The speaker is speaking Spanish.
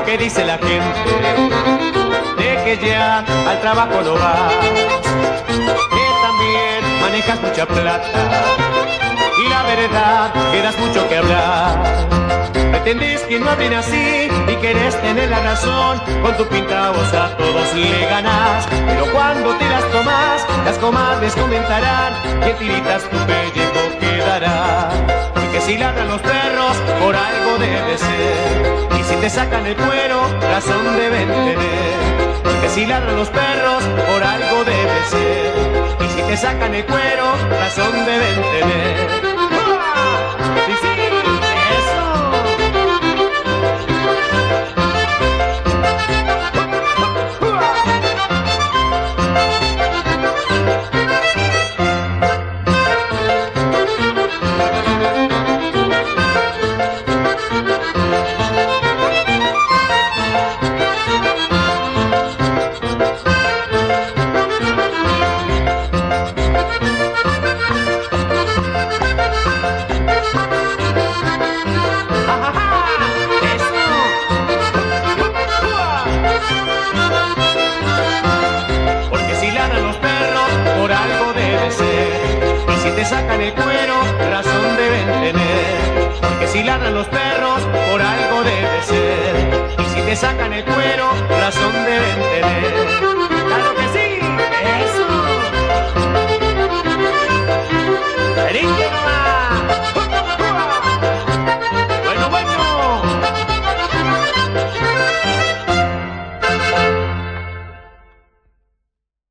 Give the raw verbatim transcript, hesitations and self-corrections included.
que dice la gente, de que ya al trabajo no vas, que también manejas mucha plata y la verdad que das mucho que hablar. Pretendés que no hablen así y querés tener la razón, con tu pinta vos a todos le ganás, pero cuando te las tomás, las comadres comentarán que tiritas tu pellejo quedará. Y que si ladran los perros, por algo debe ser, y si te sacan el cuero, razón deben tener. Y que si ladran los perros, por algo debe ser, y si te sacan el cuero, razón deben tener. Sí, sí, eso. Te sacan el cuero, razón deben tener, porque si ladran los perros, por algo debe ser, y si te sacan el cuero, razón deben tener. ¡Claro que sí! ¡Eso! ¡Perique!